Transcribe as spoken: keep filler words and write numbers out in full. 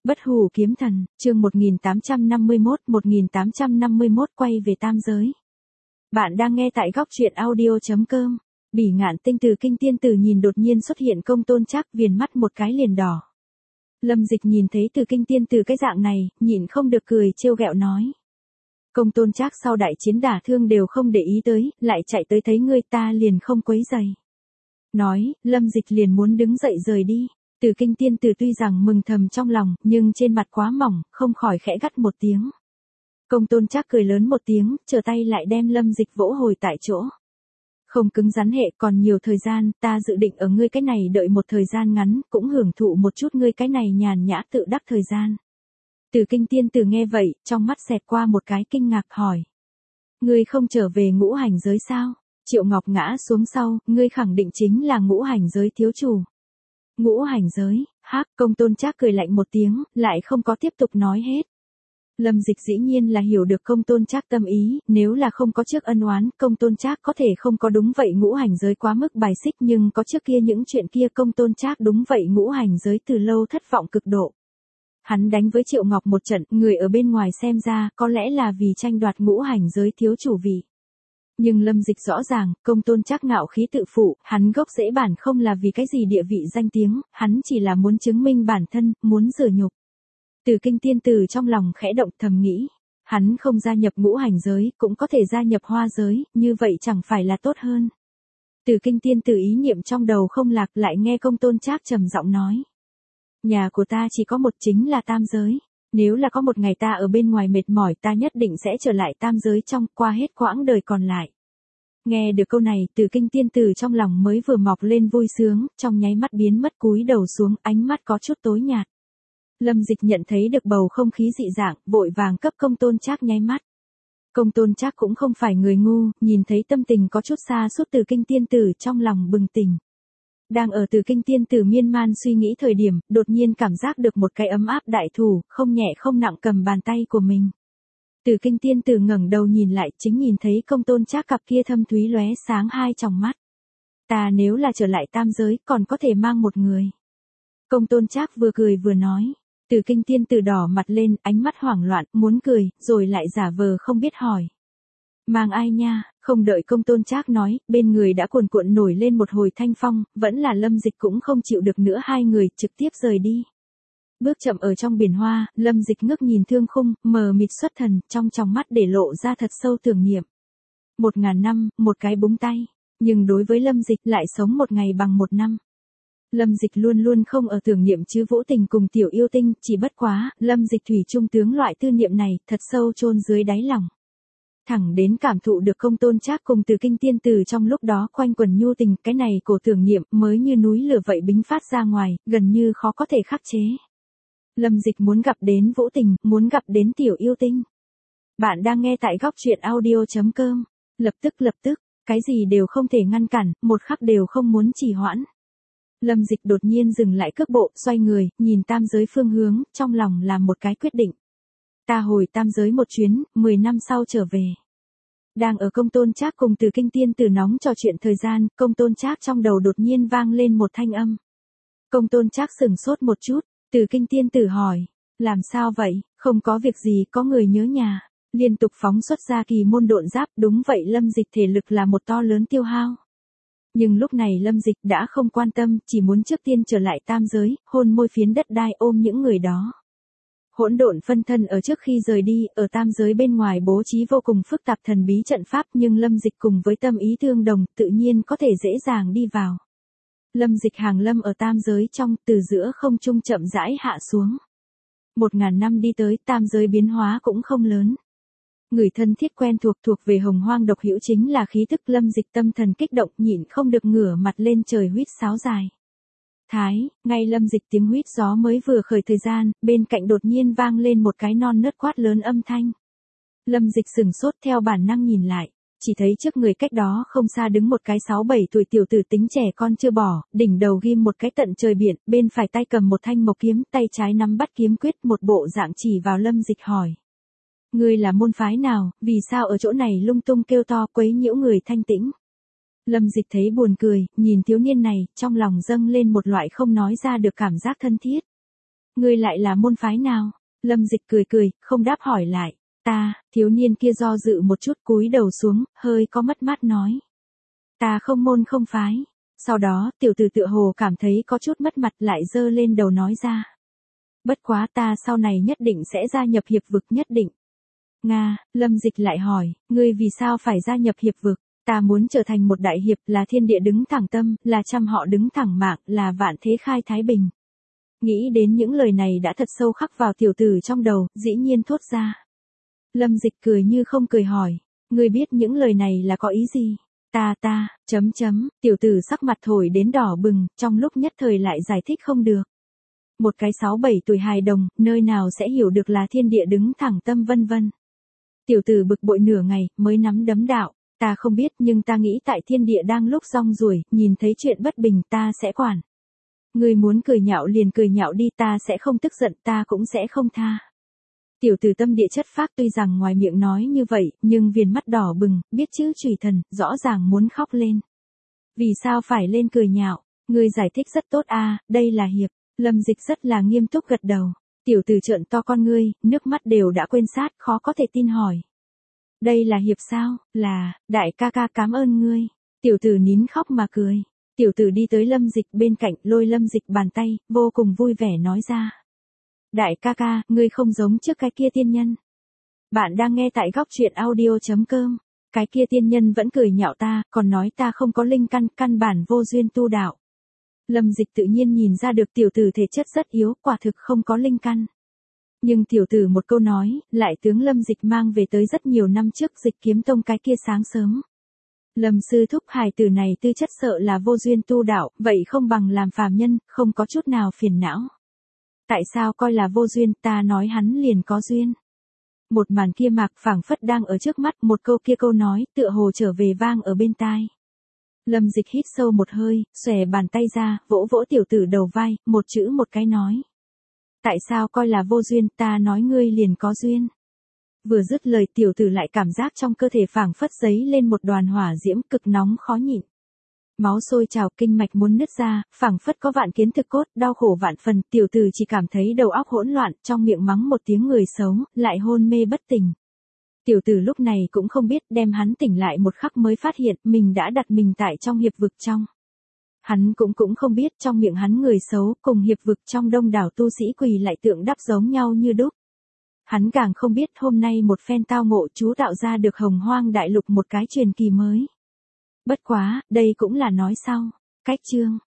Bất hủ kiếm thần, chương một nghìn tám trăm năm mươi mốt, một nghìn tám trăm năm mươi mốt quay về tam giới. Bạn đang nghe tại góc truyện audio chấm com. Bỉ Ngạn Tinh từ kinh tiên tử nhìn đột nhiên xuất hiện Công Tôn Trác, viền mắt một cái liền đỏ. Lâm Dịch nhìn thấy từ kinh tiên tử cái dạng này, nhịn không được cười trêu ghẹo nói. Công Tôn Trác sau đại chiến đả thương đều không để ý tới, lại chạy tới thấy ngươi ta liền không quấy rầy. Nói, Lâm Dịch liền muốn đứng dậy rời đi. Từ kinh tiên tử tuy rằng mừng thầm trong lòng, nhưng trên mặt quá mỏng, không khỏi khẽ gắt một tiếng. Công Tôn Trác cười lớn một tiếng, trở tay lại đem Lâm Dịch vỗ hồi tại chỗ. Không cứng rắn hệ, còn nhiều thời gian, ta dự định ở ngươi cái này đợi một thời gian ngắn, cũng hưởng thụ một chút ngươi cái này nhàn nhã tự đắc thời gian. Từ kinh tiên tử nghe vậy, trong mắt xẹt qua một cái kinh ngạc hỏi. Ngươi không trở về ngũ hành giới sao? Triệu Ngọc ngã xuống sau, ngươi khẳng định chính là ngũ hành giới thiếu chủ. Ngũ hành giới, hắc, Công Tôn Trác cười lạnh một tiếng, lại không có tiếp tục nói hết. Lâm Dịch dĩ nhiên là hiểu được Công Tôn Trác tâm ý, nếu là không có trước ân oán, Công Tôn Trác có thể không có đúng vậy ngũ hành giới quá mức bài xích, nhưng có trước kia những chuyện kia Công Tôn Trác đúng vậy ngũ hành giới từ lâu thất vọng cực độ. Hắn đánh với Triệu Ngọc một trận, người ở bên ngoài xem ra, có lẽ là vì tranh đoạt ngũ hành giới thiếu chủ vị. Nhưng Lâm Dịch rõ ràng, Công Tôn Trác ngạo khí tự phụ, hắn gốc rễ bản không là vì cái gì địa vị danh tiếng, hắn chỉ là muốn chứng minh bản thân, muốn rửa nhục. Từ kinh tiên tử trong lòng khẽ động thầm nghĩ, hắn không gia nhập ngũ hành giới, cũng có thể gia nhập hoa giới, như vậy chẳng phải là tốt hơn. Từ kinh tiên tử ý niệm trong đầu không lạc, lại nghe Công Tôn Trác trầm giọng nói. Nhà của ta chỉ có một, chính là tam giới. Nếu là có một ngày ta ở bên ngoài mệt mỏi, ta nhất định sẽ trở lại tam giới trong, qua hết quãng đời còn lại. Nghe được câu này, Từ kinh tiên tử trong lòng mới vừa mọc lên vui sướng, trong nháy mắt biến mất cúi đầu xuống, ánh mắt có chút tối nhạt. Lâm Dịch nhận thấy được bầu không khí dị dạng, vội vàng cấp Công Tôn Trác nháy mắt. Công Tôn Trác cũng không phải người ngu, nhìn thấy tâm tình có chút xa suốt Từ kinh tiên tử trong lòng bừng tỉnh. Đang ở Từ kinh tiên tử miên man suy nghĩ thời điểm, đột nhiên cảm giác được một cái ấm áp đại thủ, không nhẹ không nặng cầm bàn tay của mình. Từ kinh tiên tử ngẩng đầu nhìn lại, chính nhìn thấy Công Tôn Trác cặp kia thâm thúy lóe sáng hai tròng mắt. Ta nếu là trở lại tam giới, còn có thể mang một người. Công Tôn Trác vừa cười vừa nói. Từ kinh tiên tử đỏ mặt lên, ánh mắt hoảng loạn, muốn cười, rồi lại giả vờ không biết hỏi. Mang ai nha? Không đợi Công Tôn Trác nói, bên người đã cuồn cuộn nổi lên một hồi thanh phong, vẫn là Lâm Dịch cũng không chịu được nữa, hai người trực tiếp rời đi. Bước chậm ở trong biển hoa, Lâm Dịch ngước nhìn thương khung, mờ mịt xuất thần, trong tròng mắt để lộ ra thật sâu tưởng niệm. Một ngàn năm, một cái búng tay, nhưng đối với Lâm Dịch lại sống một ngày bằng một năm. Lâm Dịch luôn luôn không ở tưởng niệm chứ Vũ Tình cùng Tiểu Yêu Tinh, chỉ bất quá, Lâm Dịch thủy chung tướng loại tư niệm này, thật sâu chôn dưới đáy lòng. Thẳng đến cảm thụ được Công Tôn Trác cùng Từ kinh tiên tử trong lúc đó quanh quẩn nhu tình, cái này cổ tưởng niệm mới như núi lửa vậy bính phát ra ngoài, gần như khó có thể khắc chế. Lâm Dịch muốn gặp đến Vũ Tình, muốn gặp đến Tiểu Yêu Tinh. Bạn đang nghe tại góc truyện audio chấm com. Lập tức lập tức, cái gì đều không thể ngăn cản, một khắc đều không muốn trì hoãn. Lâm Dịch đột nhiên dừng lại cước bộ, xoay người, nhìn tam giới phương hướng, trong lòng làm một cái quyết định. Ta hồi tam giới một chuyến, mười năm sau trở về. Đang ở Công Tôn Trác cùng Từ kinh tiên tử nóng trò chuyện thời gian, Công Tôn Trác trong đầu đột nhiên vang lên một thanh âm. Công Tôn Trác sửng sốt một chút, Từ kinh tiên tử hỏi, làm sao vậy? Không có việc gì, có người nhớ nhà. Liên tục phóng xuất ra kỳ môn độn giáp, đúng vậy, Lâm Dịch thể lực là một to lớn tiêu hao. Nhưng lúc này Lâm Dịch đã không quan tâm, chỉ muốn trước tiên trở lại tam giới, hôn môi phiến đất đai, ôm những người đó. Hỗn độn phân thân ở trước khi rời đi, ở tam giới bên ngoài bố trí vô cùng phức tạp thần bí trận pháp, nhưng Lâm Dịch cùng với tâm ý tương đồng, tự nhiên có thể dễ dàng đi vào. Lâm Dịch hàng lâm ở tam giới trong, từ giữa không trung chậm rãi hạ xuống. Một ngàn năm đi tới, tam giới biến hóa cũng không lớn. Người thân thiết quen thuộc thuộc về hồng hoang độc hữu chính là khí thức. Lâm Dịch tâm thần kích động, nhịn không được ngửa mặt lên trời huýt sáo dài. Thái, ngay Lâm Dịch tiếng huýt gió mới vừa khởi thời gian, bên cạnh đột nhiên vang lên một cái non nớt quát lớn âm thanh. Lâm Dịch sừng sốt, theo bản năng nhìn lại, chỉ thấy trước người cách đó không xa đứng một cái sáu bảy tuổi tiểu tử tính trẻ con chưa bỏ, đỉnh đầu ghim một cái tận trời biển, bên phải tay cầm một thanh mộc kiếm, tay trái nắm bắt kiếm quyết, một bộ dạng chỉ vào Lâm Dịch hỏi. Ngươi là môn phái nào, vì sao ở chỗ này lung tung kêu to quấy nhiễu người thanh tĩnh? Lâm Dịch thấy buồn cười, nhìn thiếu niên này, trong lòng dâng lên một loại không nói ra được cảm giác thân thiết. Ngươi lại là môn phái nào? Lâm Dịch cười cười, không đáp hỏi lại. Ta, thiếu niên kia do dự một chút cúi đầu xuống, hơi có mất mát nói. Ta không môn không phái. Sau đó, tiểu tử tựa hồ cảm thấy có chút mất mặt lại giơ lên đầu nói ra. Bất quá ta sau này nhất định sẽ gia nhập hiệp vực nhất định. Nga, Lâm Dịch lại hỏi, ngươi vì sao phải gia nhập hiệp vực? Ta muốn trở thành một đại hiệp, là thiên địa đứng thẳng tâm, là trăm họ đứng thẳng mạng, là vạn thế khai thái bình. Nghĩ đến những lời này đã thật sâu khắc vào tiểu tử trong đầu, dĩ nhiên thốt ra. Lâm Dịch cười như không cười hỏi, ngươi biết những lời này là có ý gì? Ta ta, chấm chấm, tiểu tử sắc mặt thổi đến đỏ bừng, trong lúc nhất thời lại giải thích không được. Một cái sáu bảy tuổi hài đồng, nơi nào sẽ hiểu được là thiên địa đứng thẳng tâm vân vân. Tiểu tử bực bội nửa ngày, mới nắm đấm đạo, ta không biết nhưng ta nghĩ tại thiên địa đang lúc rong ruổi, nhìn thấy chuyện bất bình ta sẽ quản. Ngươi muốn cười nhạo liền cười nhạo đi, ta sẽ không tức giận, ta cũng sẽ không tha. Tiểu tử tâm địa chất phác tuy rằng ngoài miệng nói như vậy, nhưng viền mắt đỏ bừng, biết chữ chùy thần, rõ ràng muốn khóc lên. Vì sao phải lên cười nhạo? Ngươi giải thích rất tốt a, đây là hiệp. Lâm Dịch rất là nghiêm túc gật đầu. Tiểu tử trợn to con ngươi, nước mắt đều đã quên sát, khó có thể tin hỏi. Đây là hiệp sao? Là, đại ca ca cảm ơn ngươi. Tiểu tử nín khóc mà cười. Tiểu tử đi tới Lâm Dịch bên cạnh, lôi Lâm Dịch bàn tay, vô cùng vui vẻ nói ra. Đại ca ca, ngươi không giống trước cái kia tiên nhân. Bạn đang nghe tại góc truyện audio chấm com. Cái kia tiên nhân vẫn cười nhạo ta, còn nói ta không có linh căn, căn bản vô duyên tu đạo. Lâm Dịch tự nhiên nhìn ra được tiểu tử thể chất rất yếu, quả thực không có linh căn. Nhưng tiểu tử một câu nói, lại tướng Lâm Dịch mang về tới rất nhiều năm trước Dịch Kiếm Tông cái kia sáng sớm. Lâm sư thúc hài tử này tư chất sợ là vô duyên tu đạo, vậy không bằng làm phàm nhân, không có chút nào phiền não. Tại sao coi là vô duyên, ta nói hắn liền có duyên. Một màn kia mạc phảng phất đang ở trước mắt, một câu kia câu nói, tựa hồ trở về vang ở bên tai. Lâm Dịch hít sâu một hơi, xòe bàn tay ra, vỗ vỗ tiểu tử đầu vai, một chữ một cái nói. Tại sao coi là vô duyên, ta nói ngươi liền có duyên. Vừa dứt lời tiểu tử lại cảm giác trong cơ thể phảng phất giấy lên một đoàn hỏa diễm cực nóng khó nhịn. Máu sôi trào, kinh mạch muốn nứt ra, phảng phất có vạn kiến thực cốt, đau khổ vạn phần, tiểu tử chỉ cảm thấy đầu óc hỗn loạn, trong miệng mắng một tiếng người xấu, lại hôn mê bất tỉnh. Tiểu tử lúc này cũng không biết, đem hắn tỉnh lại một khắc mới phát hiện mình đã đặt mình tại trong hiệp vực trong. Hắn cũng cũng không biết trong miệng hắn người xấu cùng hiệp vực trong đông đảo tu sĩ quỳ lại tượng đắp giống nhau như đúc. Hắn càng không biết hôm nay một phen tao ngộ chú tạo ra được hồng hoang đại lục một cái truyền kỳ mới. Bất quá, đây cũng là nói sau. Cách chương.